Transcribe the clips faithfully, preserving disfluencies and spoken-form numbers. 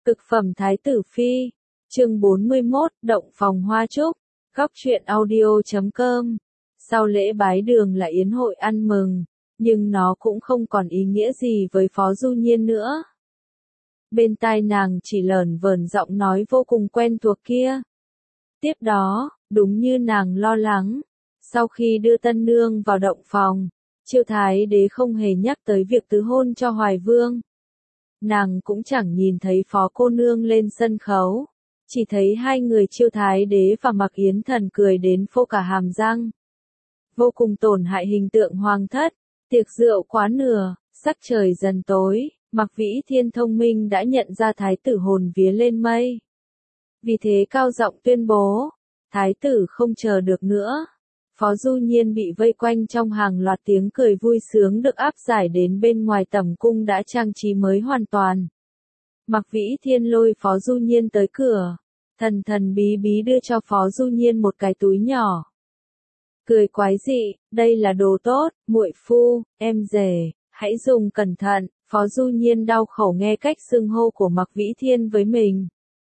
Cực phẩm Thái tử Phi, chương bốn mươi mốt, Động phòng hoa trúc, góc truyện audio chấm com. Sau lễ bái đường là yến hội ăn mừng, nhưng nó cũng không còn ý nghĩa gì với Phó Du Nhiên nữa. Bên tai nàng chỉ lởn vởn giọng nói vô cùng quen thuộc kia. Tiếp đó, đúng như nàng lo lắng, sau khi đưa tân nương vào động phòng, Chiêu Thái Đế không hề nhắc tới việc tứ hôn cho Hoài Vương. Nàng cũng chẳng nhìn thấy Phó cô nương lên sân khấu, chỉ thấy hai người Chiêu Thái Đế và Mạc Yến Thần cười đến phô cả hàm răng. Vô cùng tổn hại hình tượng hoàng thất, tiệc rượu quá nửa, sắc trời dần tối, Mạc Vĩ Thiên thông minh đã nhận ra thái tử hồn vía lên mây. Vì thế cao giọng tuyên bố, thái tử không chờ được nữa. Phó Du Nhiên bị vây quanh trong hàng loạt tiếng cười vui sướng được áp giải đến bên ngoài tẩm cung đã trang trí mới hoàn toàn. Mạc Vĩ Thiên lôi Phó Du Nhiên tới cửa, thần thần bí bí đưa cho Phó Du Nhiên một cái túi nhỏ. Cười quái dị, đây là đồ tốt, muội phu, em rể, hãy dùng cẩn thận. Phó Du Nhiên đau khẩu nghe cách xưng hô của Mạc Vĩ Thiên với mình.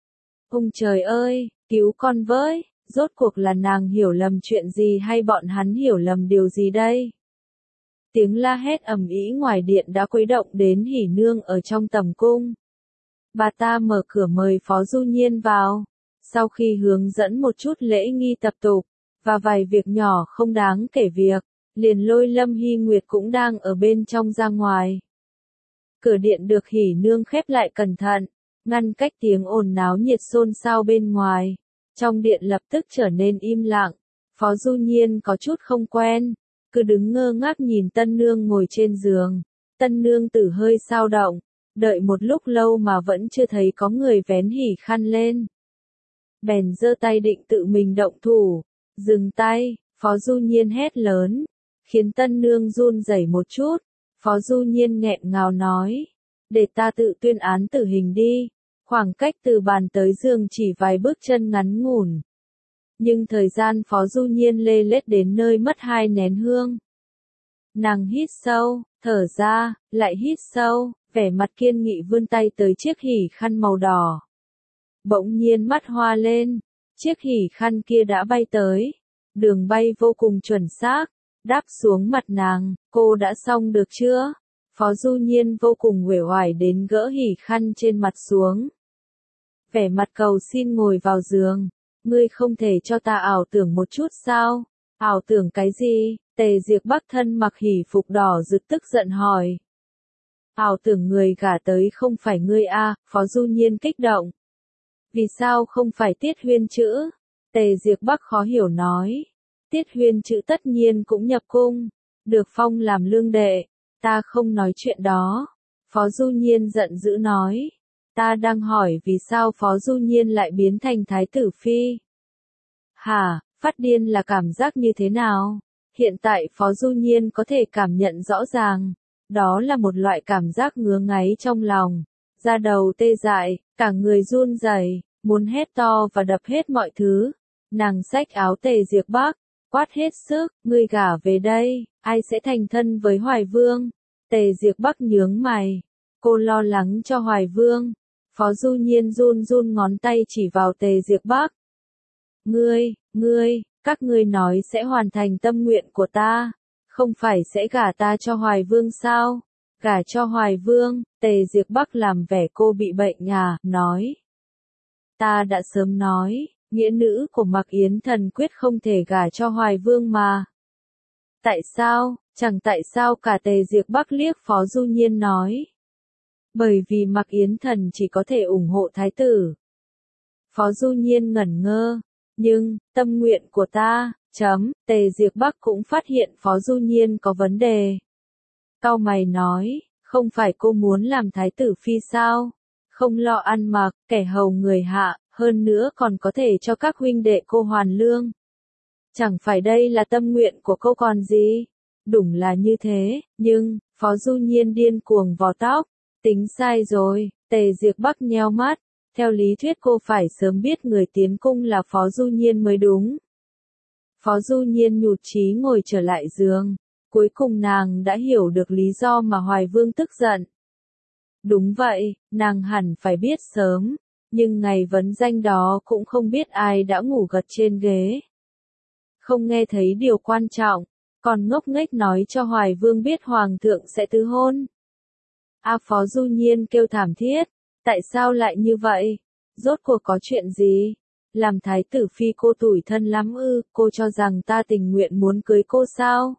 Ông trời ơi, cứu con với, rốt cuộc là nàng hiểu lầm chuyện gì hay bọn hắn hiểu lầm điều gì đây? Tiếng la hét ầm ĩ ngoài điện đã khuấy động đến Hỉ Nương ở trong tầm cung. Bà ta mở cửa mời Phó Du Nhiên vào, sau khi hướng dẫn một chút lễ nghi tập tục, và vài việc nhỏ không đáng kể việc, liền lôi Lâm Hy Nguyệt cũng đang ở bên trong ra ngoài. Cửa điện được Hỉ Nương khép lại cẩn thận, ngăn cách tiếng ồn náo nhiệt xôn xao bên ngoài. Trong điện lập tức trở nên im lặng, Phó Du Nhiên có chút không quen, cứ đứng ngơ ngác nhìn tân nương ngồi trên giường. Tân nương tử hơi xao động, đợi một lúc lâu mà vẫn chưa thấy có người vén hỉ khăn lên. Bèn giơ tay định tự mình động thủ, dừng tay, Phó Du Nhiên hét lớn, khiến tân nương run rẩy một chút. Phó Du Nhiên nghẹn ngào nói, để ta tự tuyên án tử hình đi. Khoảng cách từ bàn tới giường chỉ vài bước chân ngắn ngủn. Nhưng thời gian Phó Du Nhiên lê lết đến nơi mất hai nén hương. Nàng hít sâu, thở ra, lại hít sâu, vẻ mặt kiên nghị vươn tay tới chiếc hỉ khăn màu đỏ. Bỗng nhiên mắt hoa lên, chiếc hỉ khăn kia đã bay tới. Đường bay vô cùng chuẩn xác, đáp xuống mặt nàng, cô đã xong được chưa? Phó Du Nhiên vô cùng uể oải đến gỡ hỉ khăn trên mặt xuống. Vẻ mặt cầu xin ngồi vào giường, ngươi không thể cho ta ảo tưởng một chút sao? Ảo tưởng cái gì? Tề Diệp Bắc thân mặc hỉ phục đỏ rực tức giận hỏi. Ảo tưởng người gả tới không phải ngươi a? Phó Du Nhiên kích động. Vì sao không phải Tiết Huyên chữ? Tề Diệp Bắc khó hiểu nói. Tiết Huyên chữ tất nhiên cũng nhập cung, được phong làm lương đệ. Ta không nói chuyện đó. Phó Du Nhiên giận dữ nói. Ta đang hỏi vì sao Phó Du Nhiên lại biến thành Thái tử Phi. Hả, phát điên là cảm giác như thế nào? Hiện tại Phó Du Nhiên có thể cảm nhận rõ ràng. Đó là một loại cảm giác ngứa ngáy trong lòng. Da đầu tê dại, cả người run rẩy, muốn hét to và đập hết mọi thứ. Nàng xách áo Tề Diệp Bắc, quát hết sức, ngươi gả về đây, ai sẽ thành thân với Hoài Vương? Tề Diệp Bắc nhướng mày, cô lo lắng cho Hoài Vương. Phó Du Nhiên run run ngón tay chỉ vào Tề Diệp Bắc. Ngươi, ngươi, các ngươi nói sẽ hoàn thành tâm nguyện của ta, không phải sẽ gả ta cho Hoài Vương sao? Gả cho Hoài Vương, Tề Diệp Bắc làm vẻ cô bị bệnh à, nói. Ta đã sớm nói, nghĩa nữ của Mạc Yến Thần quyết không thể gả cho Hoài Vương mà. Tại sao, chẳng tại sao cả Tề Diệp Bắc liếc Phó Du Nhiên nói. Bởi vì Mạc Yến Thần chỉ có thể ủng hộ thái tử. Phó Du Nhiên ngẩn ngơ, nhưng, tâm nguyện của ta, chấm, Tề Diệp Bắc cũng phát hiện Phó Du Nhiên có vấn đề. Cau mày nói, không phải cô muốn làm thái tử phi sao? Không lo ăn mặc, kẻ hầu người hạ, hơn nữa còn có thể cho các huynh đệ cô hoàn lương. Chẳng phải đây là tâm nguyện của cô còn gì? Đúng là như thế, nhưng, Phó Du Nhiên điên cuồng vò tóc. Tính sai rồi, Tề Diệp Bắc nheo mắt, theo lý thuyết cô phải sớm biết người tiến cung là Phó Du Nhiên mới đúng. Phó Du Nhiên nhụt chí ngồi trở lại giường, cuối cùng nàng đã hiểu được lý do mà Hoài Vương tức giận. Đúng vậy, nàng hẳn phải biết sớm, nhưng ngày vấn danh đó cũng không biết ai đã ngủ gật trên ghế. Không nghe thấy điều quan trọng, còn ngốc nghếch nói cho Hoài Vương biết Hoàng thượng sẽ tứ hôn. A Phó Du Nhiên kêu thảm thiết, tại sao lại như vậy? Rốt cuộc có chuyện gì? Làm thái tử phi cô tủi thân lắm ư, cô cho rằng ta tình nguyện muốn cưới cô sao?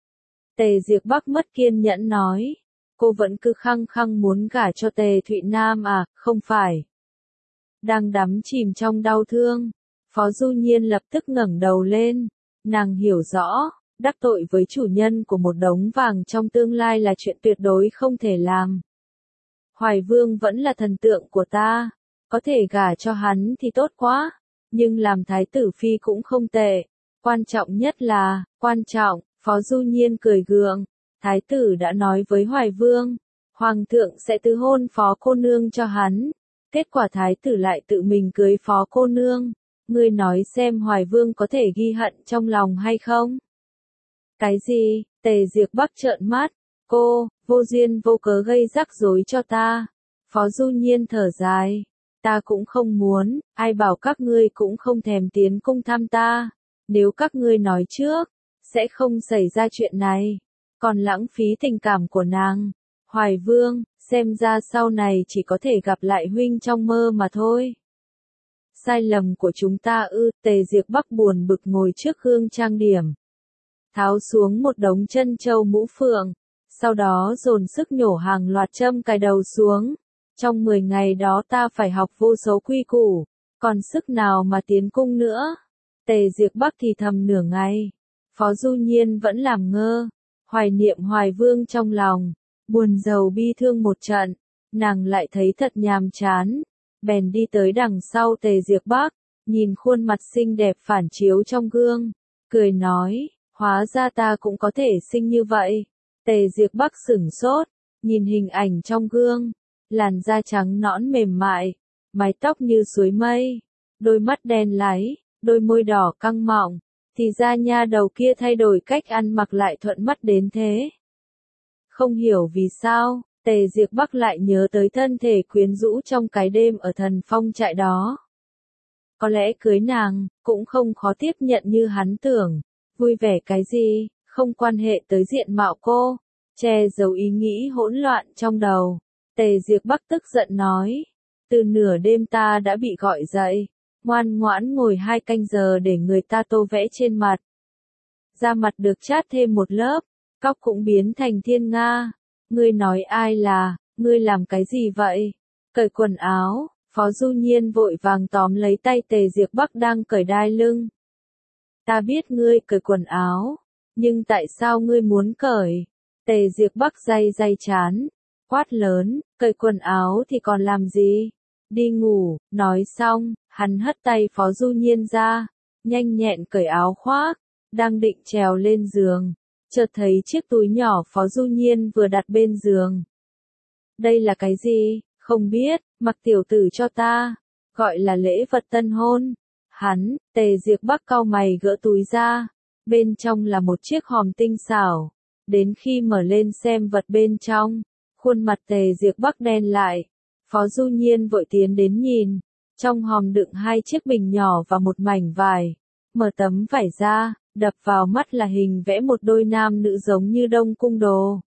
Tề Diệp Bắc mất kiên nhẫn nói, cô vẫn cứ khăng khăng muốn gả cho Tề Thụy Nam à, không phải. Đang đắm chìm trong đau thương, Phó Du Nhiên lập tức ngẩng đầu lên, nàng hiểu rõ, đắc tội với chủ nhân của một đống vàng trong tương lai là chuyện tuyệt đối không thể làm. Hoài Vương vẫn là thần tượng của ta, có thể gả cho hắn thì tốt quá, nhưng làm thái tử phi cũng không tệ. Quan trọng nhất là, quan trọng, Phó Du Nhiên cười gượng, thái tử đã nói với Hoài Vương, Hoàng thượng sẽ tứ hôn Phó cô nương cho hắn. Kết quả thái tử lại tự mình cưới Phó cô nương, ngươi nói xem Hoài Vương có thể ghi hận trong lòng hay không? Cái gì? Tề Diệp Bắc trợn mắt, cô, vô duyên vô cớ gây rắc rối cho ta. Phó Du Nhiên thở dài, ta cũng không muốn, ai bảo các ngươi cũng không thèm tiến cung thăm ta. Nếu các ngươi nói trước, sẽ không xảy ra chuyện này, còn lãng phí tình cảm của nàng. Hoài Vương, xem ra sau này chỉ có thể gặp lại huynh trong mơ mà thôi. Sai lầm của chúng ta ư, Tề Diệp Bắc buồn bực ngồi trước gương trang điểm. Tháo xuống một đống chân châu mũ phượng, sau đó dồn sức nhổ hàng loạt châm cài đầu xuống. Trong mười ngày đó ta phải học vô số quy củ, còn sức nào mà tiến cung nữa. Tề Diệp Bắc thì thầm nửa ngày, Phó Du Nhiên vẫn làm ngơ, hoài niệm Hoài Vương trong lòng, buồn rầu bi thương một trận, nàng lại thấy thật nhàm chán, bèn đi tới đằng sau Tề Diệp Bắc, nhìn khuôn mặt xinh đẹp phản chiếu trong gương, cười nói, hóa ra ta cũng có thể xinh như vậy. Tề Diệp Bắc sửng sốt, nhìn hình ảnh trong gương, làn da trắng nõn mềm mại, mái tóc như suối mây, đôi mắt đen láy, đôi môi đỏ căng mọng, thì ra nha đầu kia thay đổi cách ăn mặc lại thuận mắt đến thế. Không hiểu vì sao, Tề Diệp Bắc lại nhớ tới thân thể quyến rũ trong cái đêm ở Thần Phong trại đó. Có lẽ cưới nàng, cũng không khó tiếp nhận như hắn tưởng, vui vẻ cái gì, không quan hệ tới diện mạo cô, che giấu ý nghĩ hỗn loạn trong đầu. Tề Diệp Bắc tức giận nói, từ nửa đêm ta đã bị gọi dậy, ngoan ngoãn ngồi hai canh giờ để người ta tô vẽ trên mặt. Da mặt được chát thêm một lớp, tóc cũng biến thành thiên nga. Ngươi nói ai là, ngươi làm cái gì vậy? Cởi quần áo, Phó Du Nhiên vội vàng tóm lấy tay Tề Diệp Bắc đang cởi đai lưng. Ta biết ngươi cởi quần áo, nhưng tại sao ngươi muốn cởi? Tề Diệp Bắc day day chán, quát lớn, cởi quần áo thì còn làm gì? Đi ngủ, nói xong, hắn hất tay Phó Du Nhiên ra, nhanh nhẹn cởi áo khoác, đang định trèo lên giường, chợt thấy chiếc túi nhỏ Phó Du Nhiên vừa đặt bên giường. Đây là cái gì? Không biết, mặc tiểu tử cho ta, gọi là lễ vật tân hôn. Hắn, Tề Diệp Bắc cau mày gỡ túi ra, bên trong là một chiếc hòm tinh xảo. Đến khi mở lên xem vật bên trong, khuôn mặt Tề Diệp Bắc đen lại. Phó Du Nhiên vội tiến đến nhìn, trong hòm đựng hai chiếc bình nhỏ và một mảnh vải. Mở tấm vải ra, đập vào mắt là hình vẽ một đôi nam nữ giống như Đông Cung đồ.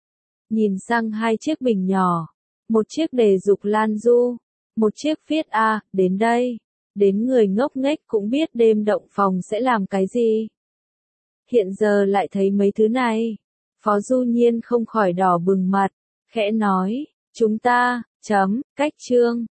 Nhìn sang hai chiếc bình nhỏ, một chiếc đề dục Lan Du, một chiếc viết A, đến đây. Đến người ngốc nghếch cũng biết đêm động phòng sẽ làm cái gì. Hiện giờ lại thấy mấy thứ này, Phó Du Nhiên không khỏi đỏ bừng mặt, khẽ nói, chúng ta, chấm, cách chương.